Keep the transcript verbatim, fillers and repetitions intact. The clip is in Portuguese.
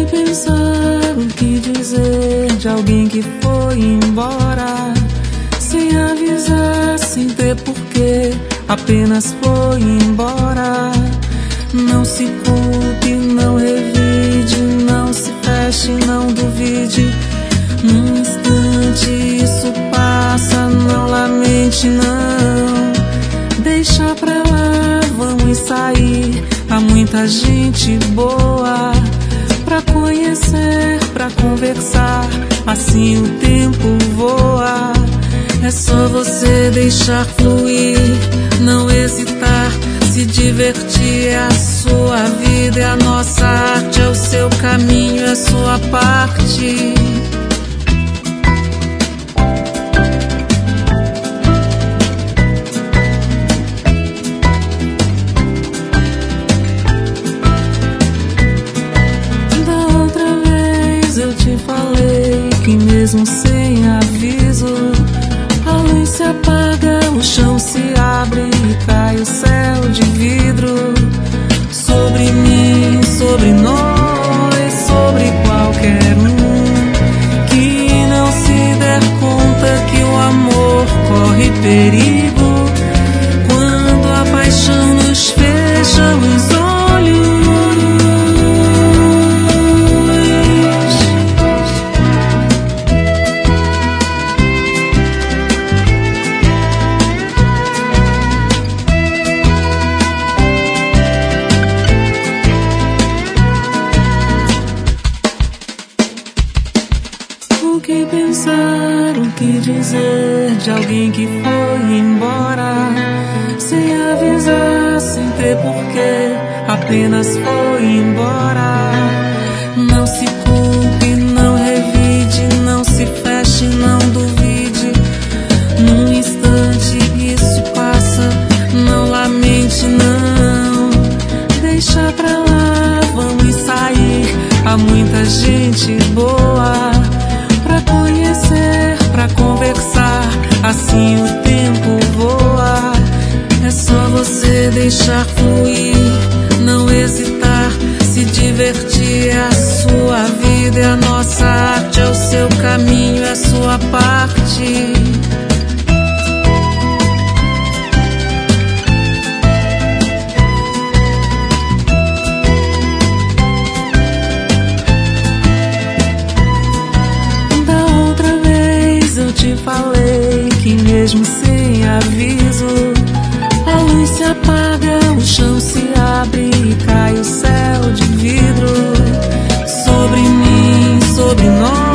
que pensar, o que dizer de alguém que foi embora, sem avisar, sem ter porquê, apenas foi embora. Não se culpe, não revide, não se feche, não duvide. Num instante isso passa, não lamente, não. Deixa pra lá, vamos sair. Há muita gente boa pra conhecer, pra conversar. Assim o tempo voa. É só você deixar fluir, não hesitar, se divertir. É a sua vida, é a nossa arte, é o seu caminho, é a sua parte. Da outra vez eu te falei que mesmo sem aviso, a luz se apaga, o chão se abre e cai o céu de vidro. Sobre mim, sobre nós, sobre qualquer um que não se der conta que o amor corre perigo. Quando a paixão nos fecha os olhos, o que pensar, o que dizer de alguém que foi embora, sem avisar, sem ter porquê, apenas foi embora. Não se culpe, não revide, não se feche, não duvide. Num instante isso passa, não lamente, não. Deixa pra lá, vamos sair. Há muita gente boa pra conhecer, pra conversar. Assim o tempo voa. É só você deixar fluir, não hesitar, se divertir. É a sua vida, é a nossa arte, é o seu caminho, é a sua parte. Te falei que mesmo sem aviso, a luz se apaga, o chão se abre e cai o céu de vidro. Sobre mim, sobre nós.